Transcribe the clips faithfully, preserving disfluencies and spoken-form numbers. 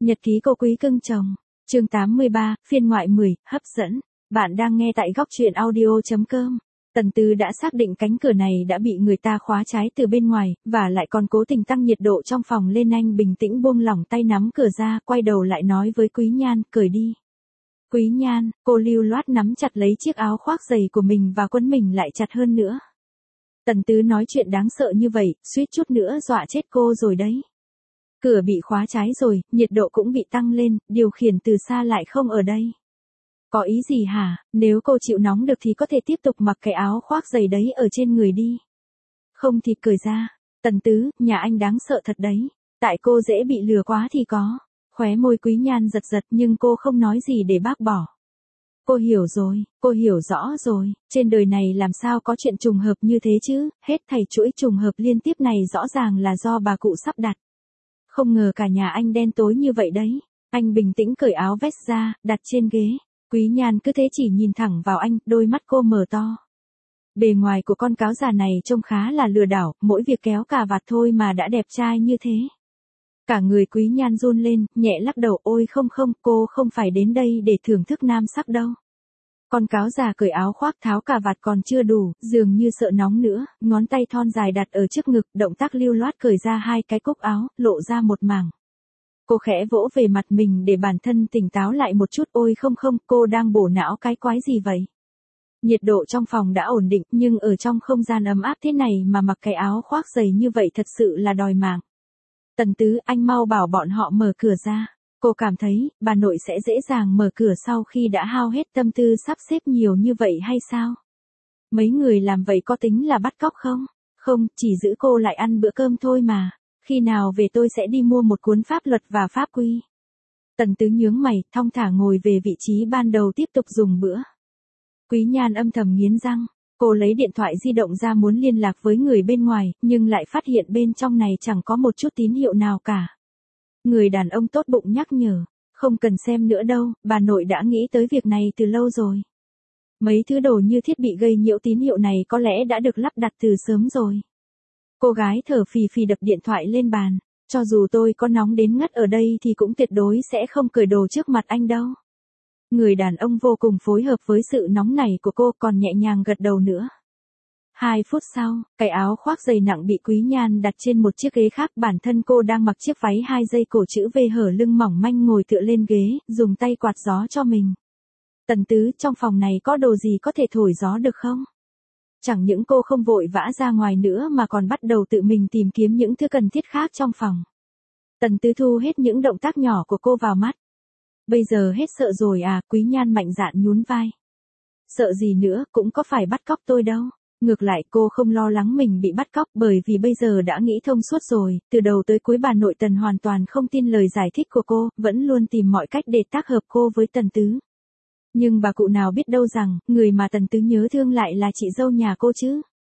Nhật ký cô quý cưng chồng. Chương tám mươi ba, phiên ngoại mười, hấp dẫn. Bạn đang nghe tại góc truyện audio chấm com. Tần Tứ đã xác định cánh cửa này đã bị người ta khóa trái từ bên ngoài, và lại còn cố tình tăng nhiệt độ trong phòng lên. Anh bình tĩnh buông lỏng tay nắm cửa ra, quay đầu lại nói với Quý Nhan, cởi đi. Quý Nhan, cô lưu loát nắm chặt lấy chiếc áo khoác dày của mình và quấn mình lại chặt hơn nữa. Tần Tứ nói chuyện đáng sợ như vậy, suýt chút nữa dọa chết cô rồi đấy. Cửa bị khóa trái rồi, nhiệt độ cũng bị tăng lên, điều khiển từ xa lại không ở đây. Có ý gì hả? Nếu cô chịu nóng được thì có thể tiếp tục mặc cái áo khoác dày đấy ở trên người đi. Không thì cởi ra. Tần Tứ, nhà anh đáng sợ thật đấy. Tại cô dễ bị lừa quá thì có. Khóe môi Quý Nhan giật giật nhưng cô không nói gì để bác bỏ. Cô hiểu rồi, cô hiểu rõ rồi, trên đời này làm sao có chuyện trùng hợp như thế chứ, hết thảy chuỗi trùng hợp liên tiếp này rõ ràng là do bà cụ sắp đặt. Không ngờ cả nhà anh đen tối như vậy đấy. Anh bình tĩnh cởi áo vest ra, đặt trên ghế. Quý Nhan cứ thế chỉ nhìn thẳng vào anh, đôi mắt cô mở to. Bề ngoài của con cáo già này trông khá là lừa đảo, mỗi việc kéo cà vạt thôi mà đã đẹp trai như thế. Cả người Quý Nhan run lên, nhẹ lắc đầu, ôi không không, cô không phải đến đây để thưởng thức nam sắc đâu. Con cáo già cởi áo khoác tháo cà vạt còn chưa đủ, dường như sợ nóng nữa, ngón tay thon dài đặt ở trước ngực, động tác lưu loát cởi ra hai cái cúc áo, lộ ra một mảng. Cô khẽ vỗ về mặt mình để bản thân tỉnh táo lại một chút, ôi không không, cô đang bổ não cái quái gì vậy? Nhiệt độ trong phòng đã ổn định, nhưng ở trong không gian ấm áp thế này mà mặc cái áo khoác dày như vậy thật sự là đòi mạng. Tần Tứ, anh mau bảo bọn họ mở cửa ra. Cô cảm thấy, bà nội sẽ dễ dàng mở cửa sau khi đã hao hết tâm tư sắp xếp nhiều như vậy hay sao? Mấy người làm vậy có tính là bắt cóc không? Không, chỉ giữ cô lại ăn bữa cơm thôi mà. Khi nào về tôi sẽ đi mua một cuốn pháp luật và pháp quy. Tần Tứ nhướng mày, thong thả ngồi về vị trí ban đầu tiếp tục dùng bữa. Quý Nhan âm thầm nghiến răng. Cô lấy điện thoại di động ra muốn liên lạc với người bên ngoài, nhưng lại phát hiện bên trong này chẳng có một chút tín hiệu nào cả. Người đàn ông tốt bụng nhắc nhở, không cần xem nữa đâu, bà nội đã nghĩ tới việc này từ lâu rồi. Mấy thứ đồ như thiết bị gây nhiễu tín hiệu này có lẽ đã được lắp đặt từ sớm rồi. Cô gái thở phì phì đập điện thoại lên bàn, cho dù tôi có nóng đến ngất ở đây thì cũng tuyệt đối sẽ không cởi đồ trước mặt anh đâu. Người đàn ông vô cùng phối hợp với sự nóng nảy của cô, còn nhẹ nhàng gật đầu nữa. Hai phút sau, cái áo khoác dày nặng bị Quý Nhan đặt trên một chiếc ghế khác, bản thân cô đang mặc chiếc váy hai dây cổ chữ V hở lưng mỏng manh ngồi tựa lên ghế, dùng tay quạt gió cho mình. Tần Tứ, trong phòng này có đồ gì có thể thổi gió được không? Chẳng những cô không vội vã ra ngoài nữa mà còn bắt đầu tự mình tìm kiếm những thứ cần thiết khác trong phòng. Tần Tứ thu hết những động tác nhỏ của cô vào mắt. Bây giờ hết sợ rồi à? Quý Nhan mạnh dạn nhún vai. Sợ gì nữa, cũng có phải bắt cóc tôi đâu. Ngược lại cô không lo lắng mình bị bắt cóc, bởi vì bây giờ đã nghĩ thông suốt rồi, từ đầu tới cuối bà nội Tần hoàn toàn không tin lời giải thích của cô, vẫn luôn tìm mọi cách để tác hợp cô với Tần Tứ. Nhưng bà cụ nào biết đâu rằng, người mà Tần Tứ nhớ thương lại là chị dâu nhà cô chứ.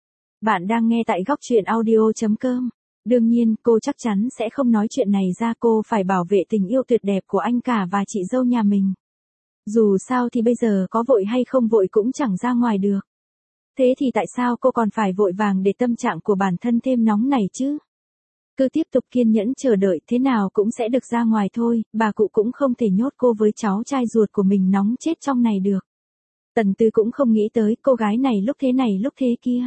Bạn đang nghe tại góc truyện audio chấm com. Đương nhiên, cô chắc chắn sẽ không nói chuyện này ra, cô phải bảo vệ tình yêu tuyệt đẹp của anh cả và chị dâu nhà mình. Dù sao thì bây giờ có vội hay không vội cũng chẳng ra ngoài được. Thế thì tại sao cô còn phải vội vàng để tâm trạng của bản thân thêm nóng này chứ? Cứ tiếp tục kiên nhẫn chờ đợi, thế nào cũng sẽ được ra ngoài thôi, bà cụ cũng không thể nhốt cô với cháu trai ruột của mình nóng chết trong này được. Tần Tứ cũng không nghĩ tới cô gái này lúc thế này lúc thế kia.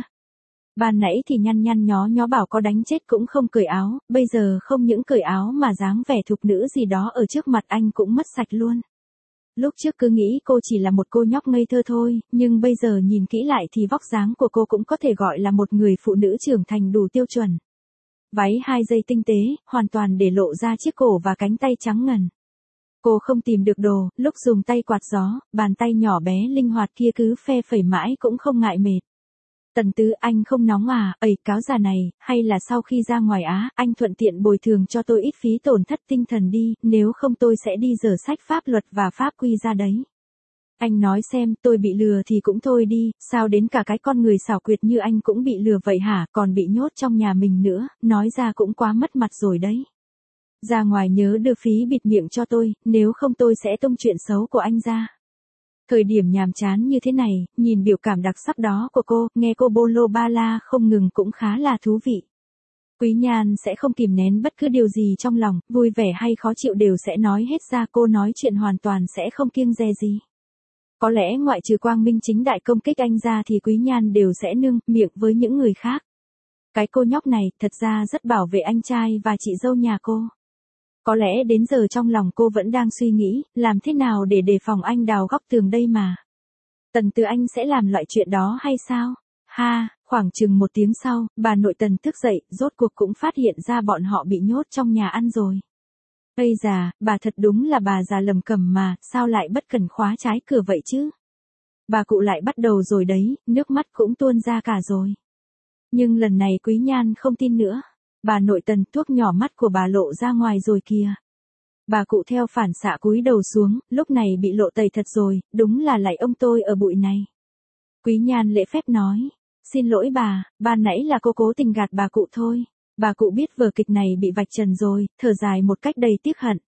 Ban nãy thì nhăn nhăn nhó nhó bảo có đánh chết cũng không cởi áo, bây giờ không những cởi áo mà dáng vẻ thục nữ gì đó ở trước mặt anh cũng mất sạch luôn. Lúc trước cứ nghĩ cô chỉ là một cô nhóc ngây thơ thôi, nhưng bây giờ nhìn kỹ lại thì vóc dáng của cô cũng có thể gọi là một người phụ nữ trưởng thành đủ tiêu chuẩn. Váy hai dây tinh tế, hoàn toàn để lộ ra chiếc cổ và cánh tay trắng ngần. Cô không tìm được đồ, lúc dùng tay quạt gió, bàn tay nhỏ bé linh hoạt kia cứ phe phẩy mãi cũng không ngại mệt. Tần Tứ, anh không nóng à? Ây, cáo già này, hay là sau khi ra ngoài Á, anh thuận tiện bồi thường cho tôi ít phí tổn thất tinh thần đi, nếu không tôi sẽ đi dở sách pháp luật và pháp quy ra đấy. Anh nói xem, tôi bị lừa thì cũng thôi đi, sao đến cả cái con người xảo quyệt như anh cũng bị lừa vậy hả, còn bị nhốt trong nhà mình nữa, nói ra cũng quá mất mặt rồi đấy. Ra ngoài nhớ đưa phí bịt miệng cho tôi, nếu không tôi sẽ tung chuyện xấu của anh ra. Thời điểm nhàm chán như thế này, nhìn biểu cảm đặc sắc đó của cô, nghe cô bô lô ba la không ngừng cũng khá là thú vị. Quý Nhan sẽ không kìm nén bất cứ điều gì trong lòng, vui vẻ hay khó chịu đều sẽ nói hết ra, cô nói chuyện hoàn toàn sẽ không kiêng dè gì. Có lẽ ngoại trừ Quang Minh chính đại công kích anh ra thì Quý Nhan đều sẽ nương miệng với những người khác. Cái cô nhóc này thật ra rất bảo vệ anh trai và chị dâu nhà cô. Có lẽ đến giờ trong lòng cô vẫn đang suy nghĩ, làm thế nào để đề phòng anh đào góc tường đây mà. Tần Từ Anh sẽ làm loại chuyện đó hay sao? Ha, khoảng chừng một tiếng sau, bà nội Tần thức dậy, rốt cuộc cũng phát hiện ra bọn họ bị nhốt trong nhà ăn rồi. Ây già, bà thật đúng là bà già lầm cẩm mà, sao lại bất cần khóa trái cửa vậy chứ? Bà cụ lại bắt đầu rồi đấy, nước mắt cũng tuôn ra cả rồi. Nhưng lần này Quý Nhan không tin nữa. Bà nội Tần, thuốc nhỏ mắt của bà lộ ra ngoài rồi kìa. Bà cụ theo phản xạ cúi đầu xuống, lúc này bị lộ tẩy thật rồi, đúng là lạy ông tôi ở bụi này. Quý Nhan lễ phép nói, xin lỗi bà, ban nãy là cô cố tình gạt bà cụ thôi. Bà cụ biết vở kịch này bị vạch trần rồi, thở dài một cách đầy tiếc hận.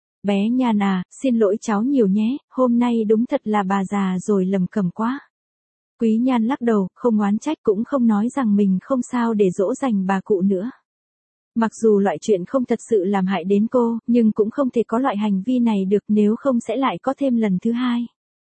Bé Nhan à, xin lỗi cháu nhiều nhé, hôm nay đúng thật là bà già rồi lầm cẩm quá. Quý Nhan lắc đầu, không oán trách cũng không nói rằng mình không sao để dỗ dành bà cụ nữa. Mặc dù loại chuyện không thật sự làm hại đến cô, nhưng cũng không thể có loại hành vi này được, nếu không sẽ lại có thêm lần thứ hai.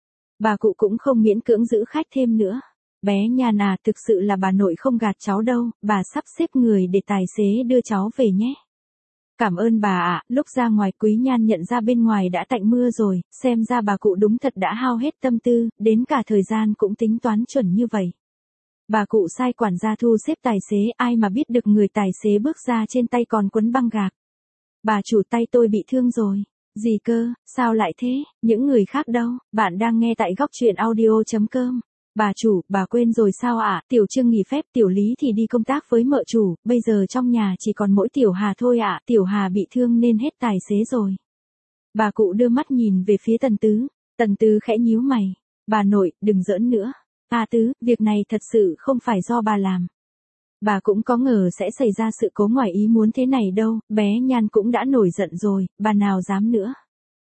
Bà cụ cũng không miễn cưỡng giữ khách thêm nữa. Bé Nhan à, thực sự là bà nội không gạt cháu đâu, bà sắp xếp người để tài xế đưa cháu về nhé. Cảm ơn bà ạ. Lúc ra ngoài Quý Nhan nhận ra bên ngoài đã tạnh mưa rồi, xem ra bà cụ đúng thật đã hao hết tâm tư, đến cả thời gian cũng tính toán chuẩn như vậy. Bà cụ sai quản gia thu xếp tài xế, ai mà biết được người tài xế bước ra trên tay còn quấn băng gạc. Bà chủ, tay tôi bị thương rồi. Gì cơ, sao lại thế, những người khác đâu? Bạn đang nghe tại góc truyện audio chấm com. Bà chủ, bà quên rồi sao ạ? À? Tiểu Trương nghỉ phép, Tiểu Lý thì đi công tác với mợ chủ, bây giờ trong nhà chỉ còn mỗi Tiểu Hà thôi ạ. À? Tiểu Hà bị thương nên hết tài xế rồi. Bà cụ đưa mắt nhìn về phía Tần Tứ. Tần Tứ khẽ nhíu mày. Bà nội, đừng giỡn nữa. À Tứ, việc này thật sự không phải do bà làm. Bà cũng có ngờ sẽ xảy ra sự cố ngoài ý muốn thế này đâu, bé Nhan cũng đã nổi giận rồi, bà nào dám nữa.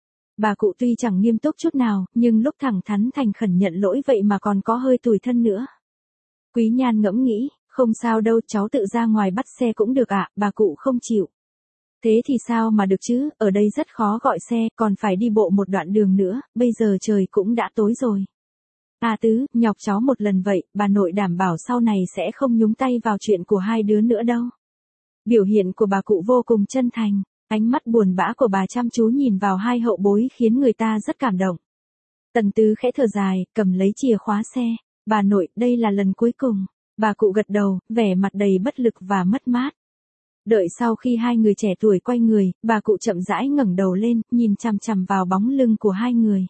Bà cụ tuy chẳng nghiêm túc chút nào, nhưng lúc thẳng thắn thành khẩn nhận lỗi vậy mà còn có hơi tủi thân nữa. Quý Nhan ngẫm nghĩ, không sao đâu, cháu tự ra ngoài bắt xe cũng được ạ, à, bà cụ không chịu. Thế thì sao mà được chứ, ở đây rất khó gọi xe, còn phải đi bộ một đoạn đường nữa, bây giờ trời cũng đã tối rồi. À Tứ, nhọc cháu một lần vậy, bà nội đảm bảo sau này sẽ không nhúng tay vào chuyện của hai đứa nữa đâu. Biểu hiện của bà cụ vô cùng chân thành, ánh mắt buồn bã của bà chăm chú nhìn vào hai hậu bối khiến người ta rất cảm động. Tần Tứ khẽ thở dài, cầm lấy chìa khóa xe. Bà nội, đây là lần cuối cùng. Bà cụ gật đầu, vẻ mặt đầy bất lực và mất mát. Đợi sau khi hai người trẻ tuổi quay người, bà cụ chậm rãi ngẩng đầu lên, nhìn chằm chằm vào bóng lưng của hai người.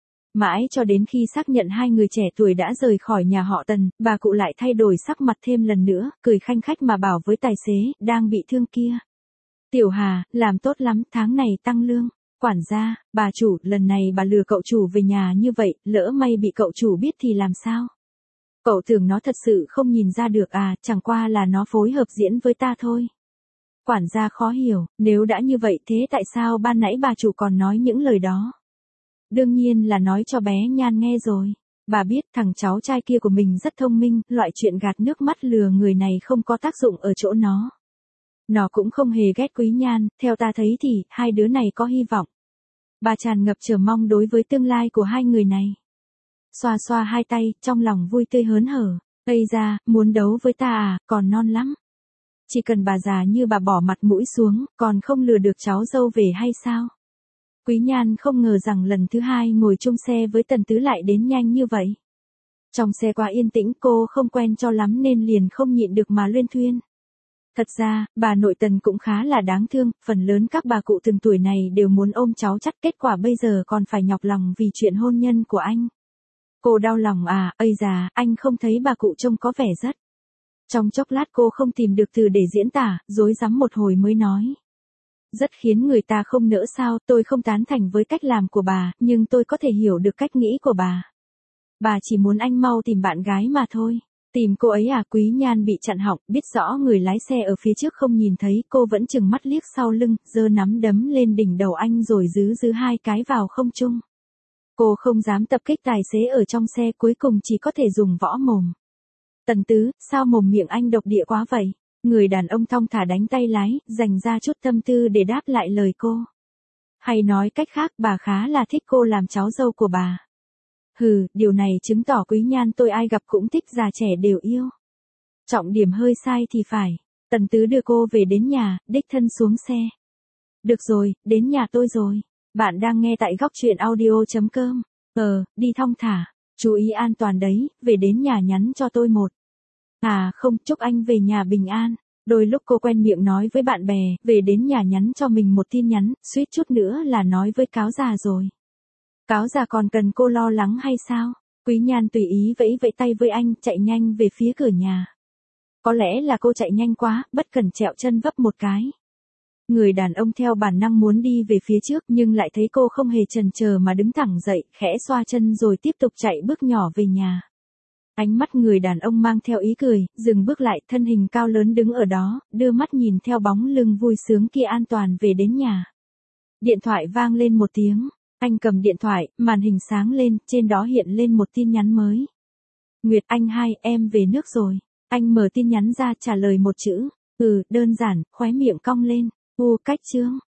Mãi cho đến khi xác nhận hai người trẻ tuổi đã rời khỏi nhà họ Tần, bà cụ lại thay đổi sắc mặt thêm lần nữa, cười khanh khách mà bảo với tài xế, đang bị thương kia. Tiểu Hà, làm tốt lắm, tháng này tăng lương. Quản gia, bà chủ, lần này bà lừa cậu chủ về nhà như vậy, lỡ may bị cậu chủ biết thì làm sao? Cậu tưởng nó thật sự không nhìn ra được à, chẳng qua là nó phối hợp diễn với ta thôi. Quản gia khó hiểu, nếu đã như vậy thế tại sao ban nãy bà chủ còn nói những lời đó? Đương nhiên là nói cho bé Nhan nghe rồi. Bà biết thằng cháu trai kia của mình rất thông minh, loại chuyện gạt nước mắt lừa người này không có tác dụng ở chỗ nó. Nó cũng không hề ghét Quý Nhan, theo ta thấy thì hai đứa này có hy vọng. Bà tràn ngập chờ mong đối với tương lai của hai người này. Xoa xoa hai tay, trong lòng vui tươi hớn hở. Ây ra, muốn đấu với ta à, còn non lắm. Chỉ cần bà già như bà bỏ mặt mũi xuống, còn không lừa được cháu dâu về hay sao? Quý Nhan không ngờ rằng lần thứ hai ngồi chung xe với Tần Tứ lại đến nhanh như vậy. Trong xe quá yên tĩnh, cô không quen cho lắm nên liền không nhịn được mà luyên thuyên. Thật ra, bà nội Tần cũng khá là đáng thương, phần lớn các bà cụ từng tuổi này đều muốn ôm cháu chắt, kết quả bây giờ còn phải nhọc lòng vì chuyện hôn nhân của anh. Cô đau lòng à, ây già, anh không thấy bà cụ trông có vẻ rất. Trong chốc lát cô không tìm được từ để diễn tả, rối rắm một hồi mới nói. Rất khiến người ta không nỡ sao, tôi không tán thành với cách làm của bà, nhưng tôi có thể hiểu được cách nghĩ của bà. Bà chỉ muốn anh mau tìm bạn gái mà thôi. Tìm cô ấy à? Quý Nhan bị chặn họng, biết rõ người lái xe ở phía trước không nhìn thấy, cô vẫn chừng mắt liếc sau lưng, giơ nắm đấm lên đỉnh đầu anh rồi giữ giữ hai cái vào không trung. Cô không dám tập kích tài xế ở trong xe, cuối cùng chỉ có thể dùng võ mồm. Tần Tứ, sao mồm miệng anh độc địa quá vậy? Người đàn ông thong thả đánh tay lái, dành ra chút tâm tư để đáp lại lời cô. Hay nói cách khác, bà khá là thích cô làm cháu dâu của bà. Hừ, điều này chứng tỏ Quý Nhan tôi ai gặp cũng thích, già trẻ đều yêu. Trọng điểm hơi sai thì phải. Tần Tứ đưa cô về đến nhà, đích thân xuống xe. Được rồi, đến nhà tôi rồi. Bạn đang nghe tại góc truyện audio.com. Ờ, đi thong thả. Chú ý an toàn đấy, về đến nhà nhắn cho tôi một. À không, chúc anh về nhà bình an. Đôi lúc cô quen miệng nói với bạn bè, về đến nhà nhắn cho mình một tin nhắn, suýt chút nữa là nói với cáo già rồi. Cáo già còn cần cô lo lắng hay sao? Quý Nhan tùy ý vẫy vẫy tay với anh, chạy nhanh về phía cửa nhà. Có lẽ là cô chạy nhanh quá, bất cẩn trẹo chân vấp một cái. Người đàn ông theo bản năng muốn đi về phía trước nhưng lại thấy cô không hề chần chờ mà đứng thẳng dậy, khẽ xoa chân rồi tiếp tục chạy bước nhỏ về nhà. Ánh mắt người đàn ông mang theo ý cười, dừng bước lại, thân hình cao lớn đứng ở đó, đưa mắt nhìn theo bóng lưng vui sướng kia an toàn về đến nhà. Điện thoại vang lên một tiếng, anh cầm điện thoại, màn hình sáng lên, trên đó hiện lên một tin nhắn mới. Nguyệt anh hai, em về nước rồi. Anh mở tin nhắn ra trả lời một chữ, ừ, đơn giản, khóe miệng cong lên, u cách chương.